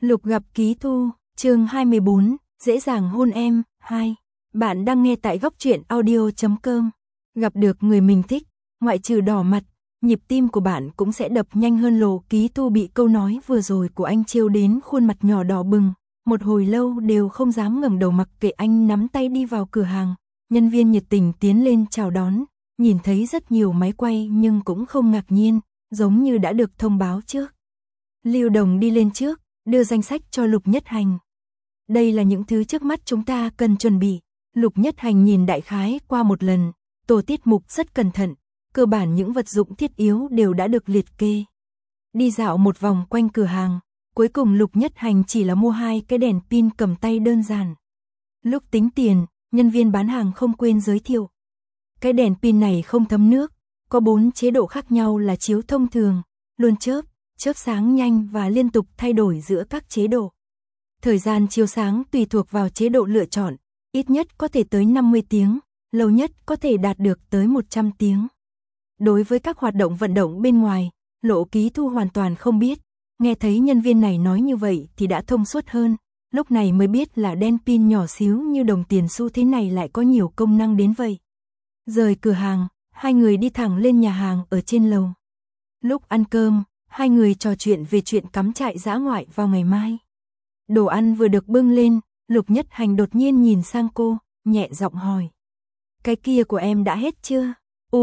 Lục gặp Ký Thu, chương 24, dễ dàng hôn em, 2. Bạn đang nghe tại góc truyện audio.com. Gặp được người mình thích, ngoại trừ đỏ mặt, nhịp tim của bạn cũng sẽ đập nhanh hơn. Lộ Ký Thu bị câu nói vừa rồi của anh trêu đến khuôn mặt nhỏ đỏ bừng, một hồi lâu đều không dám ngẩng đầu mặc kệ anh nắm tay đi vào cửa hàng. Nhân viên nhiệt tình tiến lên chào đón, nhìn thấy rất nhiều máy quay nhưng cũng không ngạc nhiên, giống như đã được thông báo trước. Lưu Đồng đi lên trước, đưa danh sách cho Lục Nhất Hành. Đây là những thứ trước mắt chúng ta cần chuẩn bị. Lục Nhất Hành nhìn đại khái qua một lần, tổ tiết mục rất cẩn thận, cơ bản những vật dụng thiết yếu đều đã được liệt kê. Đi dạo một vòng quanh cửa hàng, cuối cùng Lục Nhất Hành chỉ là mua 2 cái đèn pin cầm tay đơn giản. Lúc tính tiền, nhân viên bán hàng không quên giới thiệu. Cái đèn pin này không thấm nước, có 4 chế độ khác nhau là chiếu thông thường, luôn chớp sáng nhanh và liên tục thay đổi giữa các chế độ. Thời gian chiếu sáng tùy thuộc vào chế độ lựa chọn, ít nhất có thể tới 50 tiếng, lâu nhất có thể đạt được tới 100 tiếng. Đối với các hoạt động vận động bên ngoài, Lộ Ký Thu hoàn toàn không biết, nghe thấy nhân viên này nói như vậy thì đã thông suốt hơn, lúc này mới biết là đèn pin nhỏ xíu như đồng tiền xu thế này lại có nhiều công năng đến vậy. Rời cửa hàng, hai người đi thẳng lên nhà hàng ở trên lầu. Lúc ăn cơm, hai người trò chuyện về chuyện cắm trại dã ngoại vào ngày mai. Đồ ăn vừa được bưng lên, Lục Nhất Hành đột nhiên nhìn sang cô, nhẹ giọng hỏi. Cái kia của em đã hết chưa?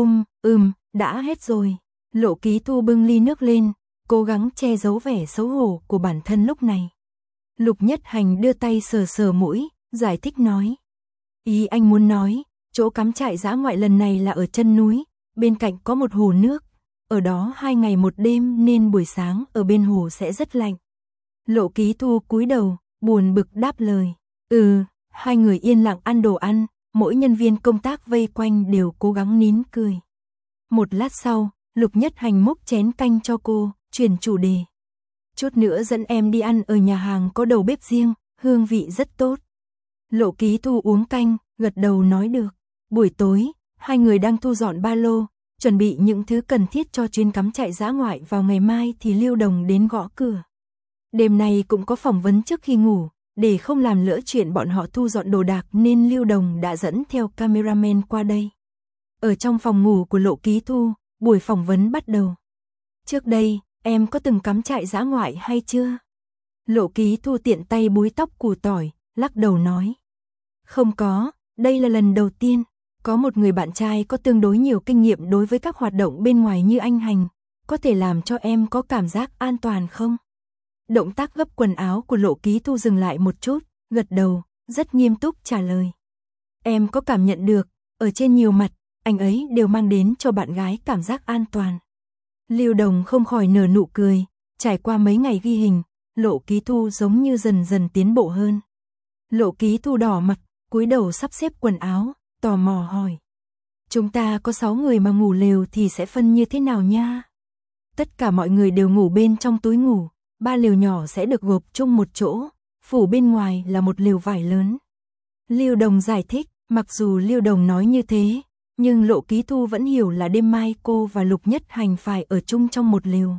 Đã hết rồi. Lộ Ký Thu bưng ly nước lên, cố gắng che giấu vẻ xấu hổ của bản thân lúc này. Lục Nhất Hành đưa tay sờ sờ mũi, giải thích nói. Ý anh muốn nói, chỗ cắm trại dã ngoại lần này là ở chân núi, bên cạnh có một hồ nước, ở đó 2 ngày 1 đêm nên buổi sáng ở bên hồ sẽ rất lạnh. Lộ Ký Thu cúi đầu, buồn bực đáp lời. Hai người yên lặng ăn đồ ăn, mỗi nhân viên công tác vây quanh đều cố gắng nín cười. Một lát sau, Lục Nhất Hành múc chén canh cho cô, chuyển chủ đề. Chút nữa dẫn em đi ăn ở nhà hàng có đầu bếp riêng, hương vị rất tốt. Lộ Ký Thu uống canh, gật đầu nói được. Buổi tối, hai người đang thu dọn ba lô, chuẩn bị những thứ cần thiết cho chuyến cắm trại dã ngoại vào ngày mai thì Lưu Đồng đến gõ cửa. Đêm nay cũng có phỏng vấn trước khi ngủ, để không làm lỡ chuyện bọn họ thu dọn đồ đạc nên Lưu Đồng đã dẫn theo cameraman qua đây. Ở trong phòng ngủ của Lộ Ký Thu, buổi phỏng vấn bắt đầu. Trước đây, em có từng cắm trại dã ngoại hay chưa? Lộ Ký Thu tiện tay búi tóc củ tỏi, lắc đầu nói. Không có, đây là lần đầu tiên. Có một người bạn trai có tương đối nhiều kinh nghiệm đối với các hoạt động bên ngoài như anh Hành, có thể làm cho em có cảm giác an toàn không? Động tác gấp quần áo của Lộ Ký Thu dừng lại một chút, gật đầu, rất nghiêm túc trả lời. Em có cảm nhận được, ở trên nhiều mặt, anh ấy đều mang đến cho bạn gái cảm giác an toàn. Lưu Đồng không khỏi nở nụ cười, trải qua mấy ngày ghi hình, Lộ Ký Thu giống như dần dần tiến bộ hơn. Lộ Ký Thu đỏ mặt, cúi đầu sắp xếp quần áo, tò mò hỏi. Chúng ta có 6 người mà ngủ lều thì sẽ phân như thế nào nha? Tất cả mọi người đều ngủ bên trong túi ngủ, 3 lều nhỏ sẽ được gộp chung một chỗ, phủ bên ngoài là một lều vải lớn. Lưu Đồng giải thích, mặc dù Lưu Đồng nói như thế, nhưng Lộ Ký Thu vẫn hiểu là đêm mai cô và Lục Nhất Hành phải ở chung trong một lều.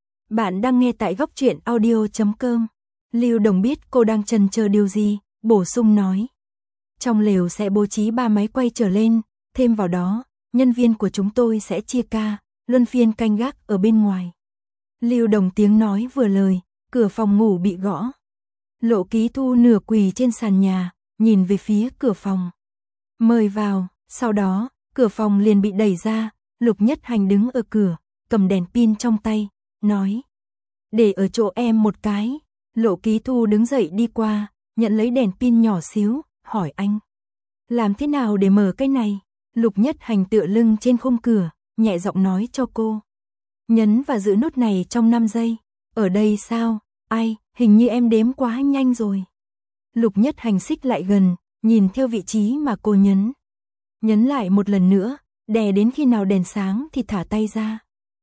Bạn đang nghe tại góc truyện audio.com. Lưu Đồng biết cô đang chần chờ điều gì, bổ sung nói. Trong lều sẽ bố trí 3 máy quay trở lên, thêm vào đó, nhân viên của chúng tôi sẽ chia ca, luân phiên canh gác ở bên ngoài. Lưu Đồng tiếng nói vừa lời, cửa phòng ngủ bị gõ. Lộ Ký Thu nửa quỳ trên sàn nhà, nhìn về phía cửa phòng. Mời vào, sau đó, cửa phòng liền bị đẩy ra, Lục Nhất Hành đứng ở cửa, cầm đèn pin trong tay, nói. Để ở chỗ em một cái. Lộ Ký Thu đứng dậy đi qua, nhận lấy đèn pin nhỏ xíu, hỏi anh. Làm thế nào để mở cái này? Lục Nhất Hành tựa lưng trên khung cửa, nhẹ giọng nói cho cô. Nhấn và giữ nút này trong 5 giây. Ở đây sao? Ai, hình như em đếm quá nhanh rồi. Lục Nhất Hành xích lại gần, nhìn theo vị trí mà cô nhấn. Nhấn lại một lần nữa, đè đến khi nào đèn sáng thì thả tay ra.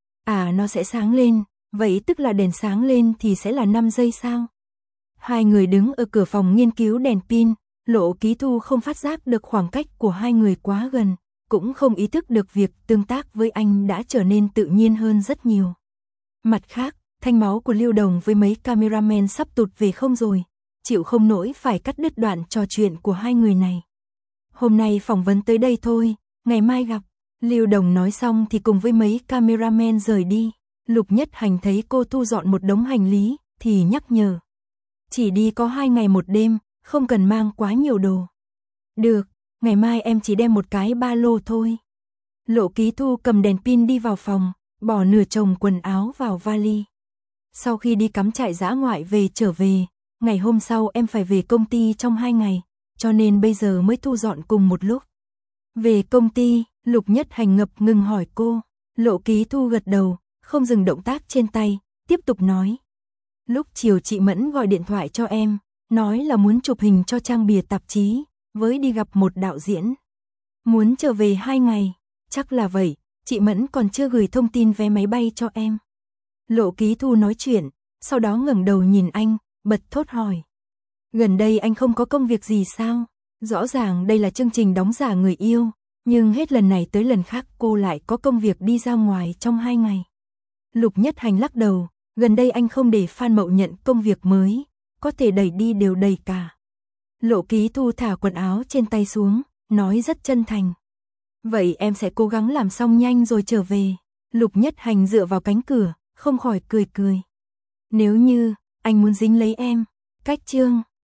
Nó sẽ sáng lên, vậy tức là đèn sáng lên thì sẽ là 5 giây sao? Hai người đứng ở cửa phòng nghiên cứu đèn pin, Lộ Ký Thu không phát giác được khoảng cách của hai người quá gần, cũng không ý thức được việc tương tác với anh đã trở nên tự nhiên hơn rất nhiều. Mặt khác, thanh máu của Lưu Đồng với mấy cameraman sắp tụt về không rồi, chịu không nổi phải cắt đứt đoạn trò chuyện của hai người này. Hôm nay phỏng vấn tới đây thôi, ngày mai gặp. Lưu Đồng nói xong thì cùng với mấy cameraman rời đi. Lục Nhất Hành thấy cô thu dọn một đống hành lý, thì nhắc nhở. Chỉ đi có 2 ngày 1 đêm, không cần mang quá nhiều đồ. Được, ngày mai em chỉ đem một cái ba lô thôi. Lộ Ký Thu cầm đèn pin đi vào phòng, bỏ nửa chồng quần áo vào vali. Sau khi đi cắm trại dã ngoại trở về, ngày hôm sau em phải về công ty trong 2 ngày, cho nên bây giờ mới thu dọn cùng một lúc. Về công ty, Lục Nhất Hành ngập ngừng hỏi cô. Lộ Ký Thu gật đầu, không dừng động tác trên tay, tiếp tục nói. Lúc chiều chị Mẫn gọi điện thoại cho em, nói là muốn chụp hình cho trang bìa tạp chí, với đi gặp một đạo diễn. Muốn trở về 2 ngày, chắc là vậy, chị Mẫn còn chưa gửi thông tin vé máy bay cho em. Lộ Ký Thu nói chuyện, sau đó ngẩng đầu nhìn anh, bật thốt hỏi. Gần đây anh không có công việc gì sao? Rõ ràng đây là chương trình đóng giả người yêu, nhưng hết lần này tới lần khác cô lại có công việc đi ra ngoài trong 2 ngày. Lục Nhất Hành lắc đầu, gần đây anh không để Phan Mậu nhận công việc mới, có thể đẩy đi đều đầy cả. Lộ Ký Thu thả quần áo trên tay xuống, nói rất chân thành. Vậy em sẽ cố gắng làm xong nhanh rồi trở về. Lục Nhất Hành dựa vào cánh cửa, không khỏi cười cười. Nếu như anh muốn dính lấy em, cách chương